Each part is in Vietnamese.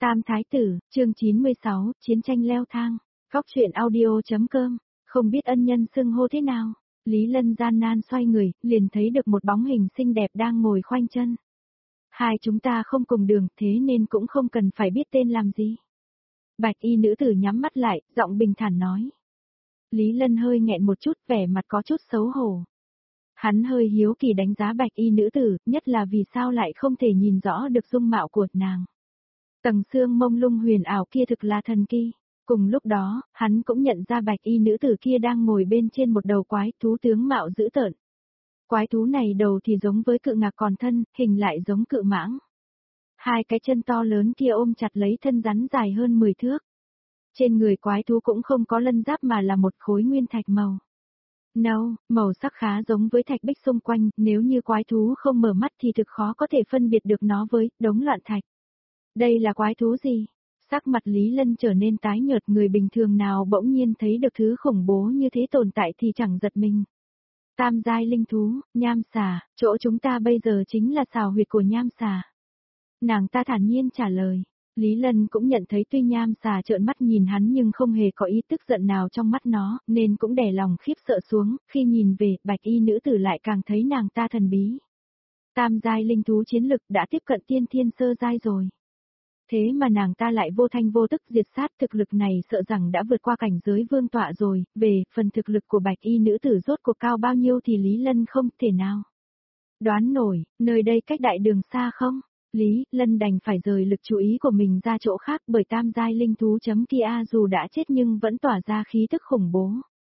Tam Thái Tử, chương 96, Chiến tranh leo thang, Góc truyện audio.com, không biết ân nhân xưng hô thế nào. Lý Lân gian nan xoay người, liền thấy được một bóng hình xinh đẹp đang ngồi khoanh chân. Hai chúng ta không cùng đường, thế nên cũng không cần phải biết tên làm gì. Bạch y nữ tử nhắm mắt lại, giọng bình thản nói. Lý Lân hơi nghẹn một chút, vẻ mặt có chút xấu hổ. Hắn hơi hiếu kỳ đánh giá bạch y nữ tử, nhất là vì sao lại không thể nhìn rõ được dung mạo của nàng. Tầng xương mông lung huyền ảo kia thực là thần kỳ. Cùng lúc đó, hắn cũng nhận ra bạch y nữ tử kia đang ngồi bên trên một đầu quái thú tướng mạo dữ tợn. Quái thú này đầu thì giống với cự ngạc còn thân, hình lại giống cự mãng. Hai cái chân to lớn kia ôm chặt lấy thân rắn dài hơn 10 thước. Trên người quái thú cũng không có lân giáp mà là một khối nguyên thạch màu nâu, màu sắc khá giống với thạch bích xung quanh, nếu như quái thú không mở mắt thì thực khó có thể phân biệt được nó với đống loạn thạch. Đây là quái thú gì? Sắc mặt Lý Lân trở nên tái nhợt, người bình thường nào bỗng nhiên thấy được thứ khủng bố như thế tồn tại thì chẳng giật mình. Tam giai linh thú, nham xà, chỗ chúng ta bây giờ chính là xào huyệt của nham xà. Nàng ta thản nhiên trả lời. Lý Lân cũng nhận thấy tuy nham xà trợn mắt nhìn hắn nhưng không hề có ý tức giận nào trong mắt nó, nên cũng đè lòng khiếp sợ xuống, khi nhìn về, bạch y nữ tử lại càng thấy nàng ta thần bí. Tam giai linh thú chiến lực đã tiếp cận tiên thiên sơ giai rồi. Thế mà nàng ta lại vô thanh vô tức diệt sát, thực lực này sợ rằng đã vượt qua cảnh giới vương tọa rồi. Về phần thực lực của bạch y nữ tử rốt cuộc cao bao nhiêu thì Lý Lân không thể nào đoán nổi. Nơi đây cách đại đường xa không? Lý Lân đành phải rời lực chú ý của mình ra chỗ khác, bởi tam giai linh thú kia dù đã chết nhưng vẫn tỏa ra khí tức khủng bố.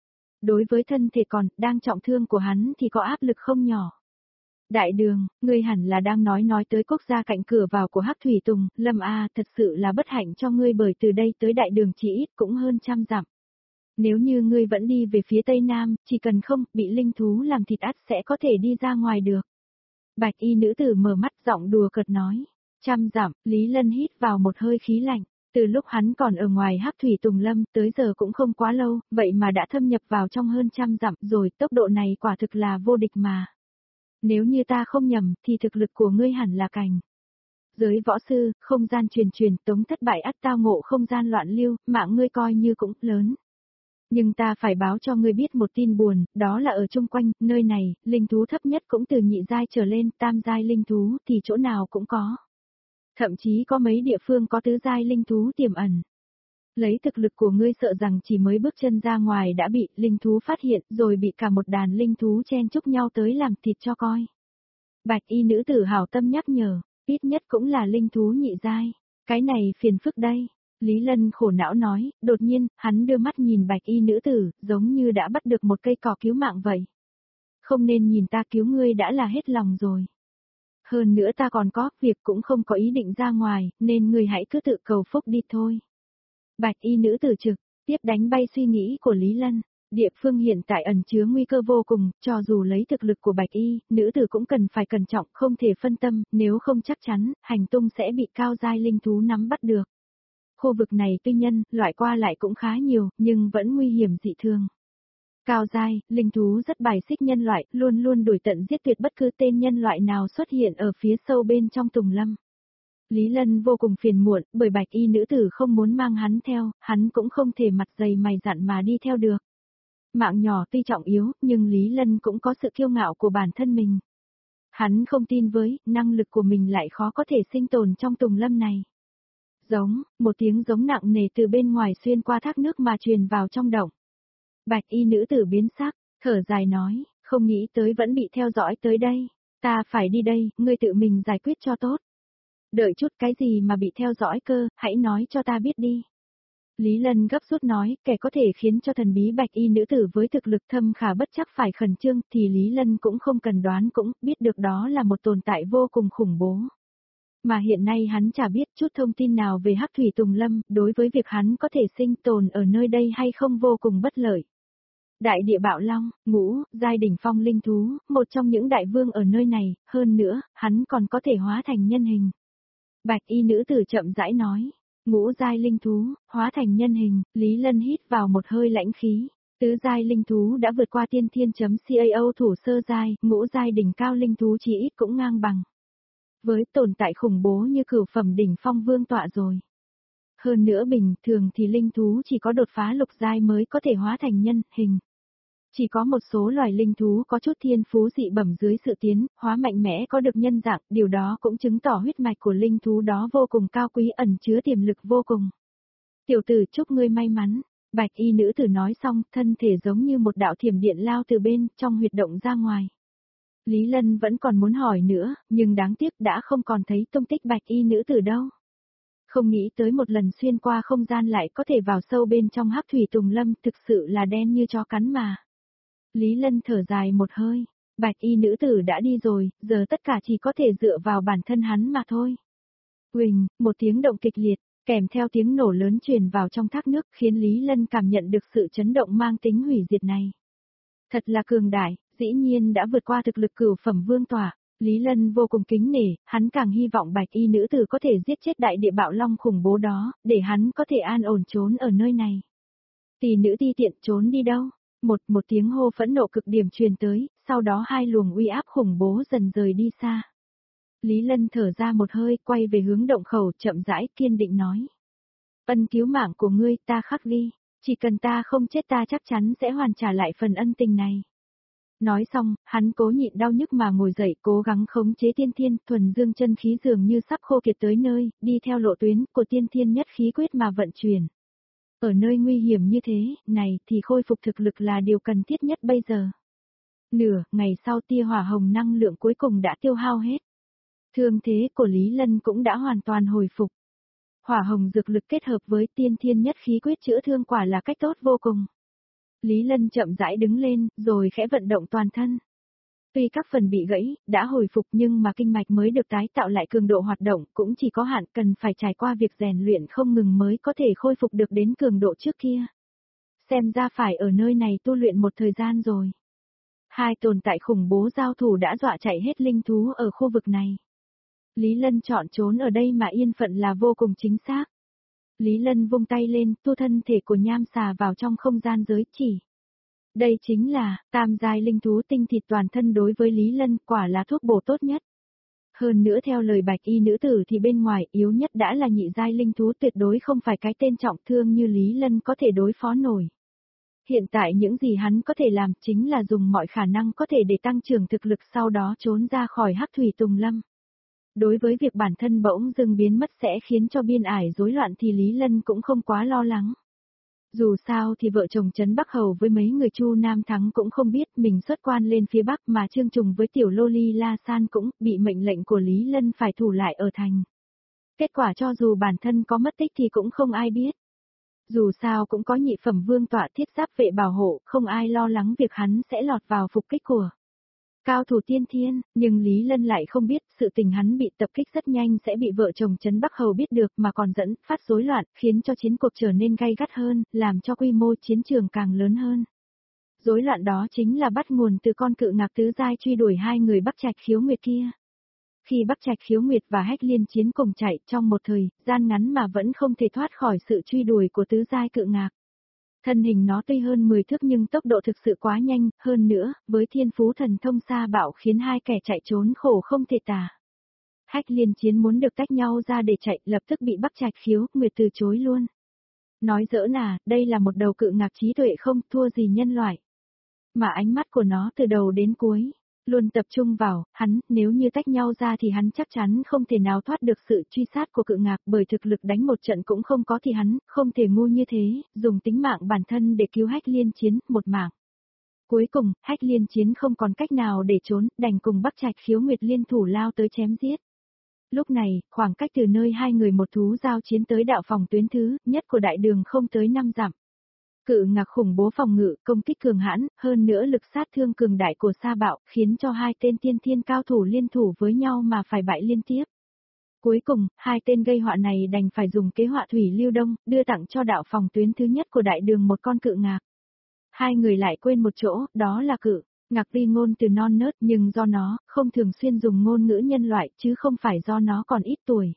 Đối với thân thể còn đang trọng thương của hắn thì có áp lực không nhỏ. Đại đường, ngươi hẳn là đang nói tới quốc gia cạnh cửa vào của Hắc Thủy Tùng. Lâm A, thật sự là bất hạnh cho ngươi, bởi từ đây tới đại đường chỉ ít cũng hơn 100 dặm. Nếu như ngươi vẫn đi về phía tây nam, chỉ cần không bị linh thú làm thịt ắt sẽ có thể đi ra ngoài được. Bạch y nữ tử mở mắt, giọng đùa cợt nói. 100 dặm, Lý Lân hít vào một hơi khí lạnh. Từ lúc hắn còn ở ngoài Hắc Thủy Tùng Lâm tới giờ cũng không quá lâu, vậy mà đã thâm nhập vào trong hơn 100 dặm rồi, tốc độ này quả thực là vô địch mà. Nếu như ta không nhầm thì thực lực của ngươi hẳn là cảnh giới võ sư, không gian truyền tống thất bại ắt tao ngộ không gian loạn lưu, mạng ngươi coi như cũng lớn. Nhưng ta phải báo cho ngươi biết một tin buồn, đó là ở chung quanh nơi này, linh thú thấp nhất cũng từ nhị giai trở lên, tam giai linh thú thì chỗ nào cũng có. Thậm chí có mấy địa phương có tứ giai linh thú tiềm ẩn. Lấy thực lực của ngươi sợ rằng chỉ mới bước chân ra ngoài đã bị linh thú phát hiện, rồi bị cả một đàn linh thú chen chúc nhau tới làm thịt cho coi. Bạch y nữ tử hảo tâm nhắc nhở, ít nhất cũng là linh thú nhị giai. Cái này phiền phức đây. Lý Lân khổ não nói, đột nhiên, hắn đưa mắt nhìn bạch y nữ tử, giống như đã bắt được một cây cỏ cứu mạng vậy. Không nên nhìn ta cứu ngươi đã là hết lòng rồi. Hơn nữa ta còn có việc cũng không có ý định ra ngoài, nên ngươi hãy cứ tự cầu phúc đi thôi. Bạch y nữ tử trực tiếp đánh bay suy nghĩ của Lý Lân. Địa phương hiện tại ẩn chứa nguy cơ vô cùng, cho dù lấy thực lực của bạch y, nữ tử cũng cần phải cẩn trọng, không thể phân tâm, nếu không chắc chắn, hành tung sẽ bị cao giai linh thú nắm bắt được. Khu vực này tuy nhân, loại qua lại cũng khá nhiều, nhưng vẫn nguy hiểm dị thường. Cao giai, linh thú rất bài xích nhân loại, luôn luôn đuổi tận giết tuyệt bất cứ tên nhân loại nào xuất hiện ở phía sâu bên trong Tùng Lâm. Lý Lân vô cùng phiền muộn, bởi bạch y nữ tử không muốn mang hắn theo, hắn cũng không thể mặt dày mày dặn mà đi theo được. Mạng nhỏ tuy trọng yếu, nhưng Lý Lân cũng có sự kiêu ngạo của bản thân mình. Hắn không tin với năng lực của mình lại khó có thể sinh tồn trong Tùng Lâm này. Giống, một tiếng giống nặng nề từ bên ngoài xuyên qua thác nước mà truyền vào trong động. Bạch y nữ tử biến sắc, thở dài nói, không nghĩ tới vẫn bị theo dõi tới đây. Ta phải đi đây, ngươi tự mình giải quyết cho tốt. Đợi chút, cái gì mà bị theo dõi cơ, hãy nói cho ta biết đi. Lý Lân gấp rút nói, kẻ có thể khiến cho thần bí bạch y nữ tử với thực lực thâm khả bất chắc phải khẩn trương, thì Lý Lân cũng không cần đoán cũng biết được đó là một tồn tại vô cùng khủng bố. Mà hiện nay hắn chả biết chút thông tin nào về Hắc Thủy Tùng Lâm, đối với việc hắn có thể sinh tồn ở nơi đây hay không vô cùng bất lợi. Đại địa bạo long, ngũ, giai đỉnh phong linh thú, một trong những đại vương ở nơi này, hơn nữa, hắn còn có thể hóa thành nhân hình. Bạch y nữ tử chậm rãi nói, ngũ giai linh thú, hóa thành nhân hình, Lý Lân hít vào một hơi lãnh khí. Tứ giai linh thú đã vượt qua tiên thiên.cao thủ sơ giai, ngũ giai đỉnh cao linh thú chỉ ít cũng ngang bằng với tồn tại khủng bố như cửu phẩm đỉnh phong vương tọa rồi. Hơn nữa bình thường thì linh thú chỉ có đột phá lục giai mới có thể hóa thành nhân hình. Chỉ có một số loài linh thú có chút thiên phú dị bẩm dưới sự tiến, hóa mạnh mẽ có được nhân dạng, điều đó cũng chứng tỏ huyết mạch của linh thú đó vô cùng cao quý ẩn chứa tiềm lực vô cùng. Tiểu tử chúc ngươi may mắn, bạch y nữ tử nói xong, thân thể giống như một đạo thiểm điện lao từ bên trong huyệt động ra ngoài. Lý Lân vẫn còn muốn hỏi nữa, nhưng đáng tiếc đã không còn thấy tung tích bạch y nữ tử đâu. Không nghĩ tới một lần xuyên qua không gian lại có thể vào sâu bên trong hắc thủy tùng lâm, thực sự là đen như chó cắn mà. Lý Lân thở dài một hơi, bạch y nữ tử đã đi rồi, giờ tất cả chỉ có thể dựa vào bản thân hắn mà thôi. Huỳnh, một tiếng động kịch liệt, kèm theo tiếng nổ lớn truyền vào trong thác nước khiến Lý Lân cảm nhận được sự chấn động mang tính hủy diệt này. Thật là cường đại, dĩ nhiên đã vượt qua thực lực cửu phẩm vương tỏa. Lý Lân vô cùng kính nể, hắn càng hy vọng bạch y nữ tử có thể giết chết đại địa bạo long khủng bố đó, để hắn có thể an ổn trốn ở nơi này. Tỷ nữ ti tiện trốn đi đâu? Một tiếng hô phẫn nộ cực điểm truyền tới, sau đó hai luồng uy áp khủng bố dần rời đi xa. Lý Lân thở ra một hơi, quay về hướng động khẩu, chậm rãi kiên định nói. Ân cứu mạng của ngươi ta khắc ghi, chỉ cần ta không chết ta chắc chắn sẽ hoàn trả lại phần ân tình này. Nói xong, hắn cố nhịn đau nhức mà ngồi dậy, cố gắng khống chế tiên thiên, thuần dương chân khí dường như sắp khô kiệt tới nơi, đi theo lộ tuyến của tiên thiên nhất khí quyết mà vận chuyển. Ở nơi nguy hiểm như thế, này thì khôi phục thực lực là điều cần thiết nhất bây giờ. Nửa ngày sau tia hỏa hồng năng lượng cuối cùng đã tiêu hao hết. Thương thế của Lý Lân cũng đã hoàn toàn hồi phục. Hỏa hồng dược lực kết hợp với tiên thiên nhất khí quyết chữa thương quả là cách tốt vô cùng. Lý Lân chậm rãi đứng lên, rồi khẽ vận động toàn thân. Tuy các phần bị gãy, đã hồi phục nhưng mà kinh mạch mới được tái tạo lại cường độ hoạt động cũng chỉ có hạn, cần phải trải qua việc rèn luyện không ngừng mới có thể khôi phục được đến cường độ trước kia. Xem ra phải ở nơi này tu luyện một thời gian rồi. Hai tồn tại khủng bố giao thủ đã dọa chạy hết linh thú ở khu vực này. Lý Lân chọn trốn ở đây mà yên phận là vô cùng chính xác. Lý Lân vung tay lên, tu thân thể của nham xà vào trong không gian giới chỉ. Đây chính là, tam giai linh thú tinh thịt toàn thân đối với Lý Lân, quả là thuốc bổ tốt nhất. Hơn nữa theo lời bạch y nữ tử thì bên ngoài yếu nhất đã là nhị giai linh thú, tuyệt đối không phải cái tên trọng thương như Lý Lân có thể đối phó nổi. Hiện tại những gì hắn có thể làm chính là dùng mọi khả năng có thể để tăng trưởng thực lực, sau đó trốn ra khỏi hắc thủy tùng lâm. Đối với việc bản thân bỗng dưng biến mất sẽ khiến cho biên ải rối loạn thì Lý Lân cũng không quá lo lắng. Dù sao thì vợ chồng Trấn Bắc Hầu với mấy người Chu Nam Thắng cũng không biết mình xuất quan lên phía Bắc, mà Trương Trùng với tiểu Loli La San cũng bị mệnh lệnh của Lý Lân phải thủ lại ở thành. Kết quả cho dù bản thân có mất tích thì cũng không ai biết. Dù sao cũng có nhị phẩm vương tọa thiết giáp vệ bảo hộ, không ai lo lắng việc hắn sẽ lọt vào phục kích của cao thủ tiên thiên, nhưng Lý Lân lại không biết sự tình hắn bị tập kích rất nhanh sẽ bị vợ chồng Trấn Bắc Hầu biết được, mà còn dẫn phát rối loạn, khiến cho chiến cuộc trở nên gay gắt hơn, làm cho quy mô chiến trường càng lớn hơn. Rối loạn đó chính là bắt nguồn từ con cự ngạc tứ giai truy đuổi hai người Bắc Trạch Khiếu Nguyệt kia. Khi Bắc Trạch Khiếu Nguyệt và Hách Liên chiến cùng chạy trong một thời gian ngắn mà vẫn không thể thoát khỏi sự truy đuổi của tứ giai cự ngạc. Thân hình nó tuy hơn 10 thước nhưng tốc độ thực sự quá nhanh, hơn nữa, với thiên phú thần thông xa bạo khiến hai kẻ chạy trốn khổ không thể tả. Hách Liên chiến muốn được tách nhau ra để chạy, lập tức bị Bắc Trạch Khiếu Nguyệt từ chối luôn. Nói giỡn à, đây là một đầu cự ngạc trí tuệ không thua gì nhân loại. Mà ánh mắt của nó từ đầu đến cuối luôn tập trung vào hắn, nếu như tách nhau ra thì hắn chắc chắn không thể nào thoát được sự truy sát của cự ngạc, bởi thực lực đánh một trận cũng không có thì hắn không thể ngu như thế, dùng tính mạng bản thân để cứu Hách Liên chiến, một mạng. Cuối cùng, Hách Liên chiến không còn cách nào để trốn, đành cùng Bắc Trạch Khiếu Nguyệt liên thủ lao tới chém giết. Lúc này, khoảng cách từ nơi hai người một thú giao chiến tới đạo phòng tuyến thứ nhất của đại đường không tới 5 dặm. Cự ngạc khủng bố phòng ngự, công kích cường hãn, hơn nữa lực sát thương cường đại của Sa Bạo, khiến cho hai tên tiên thiên cao thủ liên thủ với nhau mà phải bại liên tiếp. Cuối cùng, hai tên gây họa này đành phải dùng kế họa thủy lưu đông, đưa tặng cho đạo phòng tuyến thứ nhất của đại đường một con cự ngạc. Hai người lại quên một chỗ, đó là cự ngạc tuy ngôn từ non nớt nhưng do nó không thường xuyên dùng ngôn ngữ nhân loại chứ không phải do nó còn ít tuổi.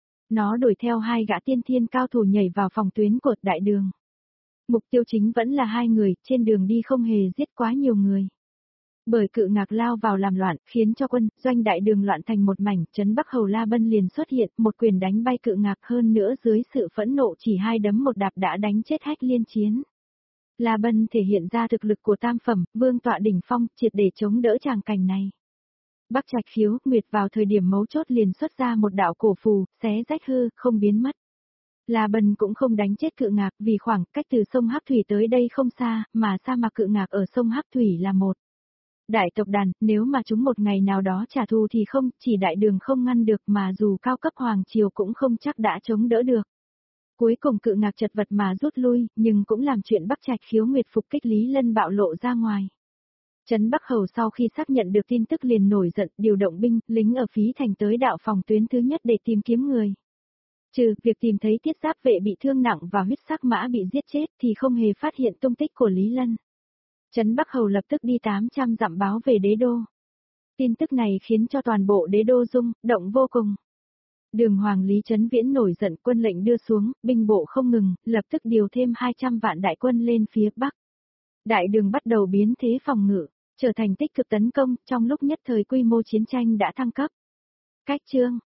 Nó đuổi theo hai gã tiên thiên cao thủ nhảy vào phòng tuyến của đại đường. Mục tiêu chính vẫn là hai người, trên đường đi không hề giết quá nhiều người. Bởi Cự Ngạc lao vào làm loạn, khiến cho quân, doanh đại đường loạn thành một mảnh, trấn Bắc Hầu La Bân liền xuất hiện, một quyền đánh bay Cự Ngạc, hơn nữa dưới sự phẫn nộ chỉ 2 đấm một đạp đã đánh chết Hách Liên Chiến. La Bân thể hiện ra thực lực của tam phẩm, vương tọa đỉnh phong, triệt để chống đỡ tràng cảnh này. Bắc Trạch Khiếu, Nguyệt vào thời điểm mấu chốt liền xuất ra một đạo cổ phù, xé rách hư, không biến mất. La Bân cũng không đánh chết Cự Ngạc, vì khoảng cách từ sông Hắc Thủy tới đây không xa, mà sa mạc Cự Ngạc ở sông Hắc Thủy là một đại tộc đàn, nếu mà chúng một ngày nào đó trả thù thì không, chỉ đại đường không ngăn được mà dù cao cấp hoàng triều cũng không chắc đã chống đỡ được. Cuối cùng Cự Ngạc chật vật mà rút lui, nhưng cũng làm chuyện Bắc Trạch Khiếu Nguyệt phục kích Lý Lân bạo lộ ra ngoài. Trấn Bắc Hầu sau khi xác nhận được tin tức liền nổi giận, điều động binh, lính ở phí thành tới đạo phòng tuyến thứ nhất để tìm kiếm người. Trừ việc tìm thấy Tiết Giáp vệ bị thương nặng và huyết sắc mã bị giết chết thì không hề phát hiện tung tích của Lý Lân. Trấn Bắc Hầu lập tức đi 800 dặm báo về đế đô. Tin tức này khiến cho toàn bộ đế đô rung động vô cùng. Đường Hoàng Lý Trấn Viễn nổi giận, quân lệnh đưa xuống, binh bộ không ngừng, lập tức điều thêm 200 vạn đại quân lên phía bắc. Đại đường bắt đầu biến thế phòng ngự, trở thành tích cực tấn công, trong lúc nhất thời quy mô chiến tranh đã thăng cấp. Cách chương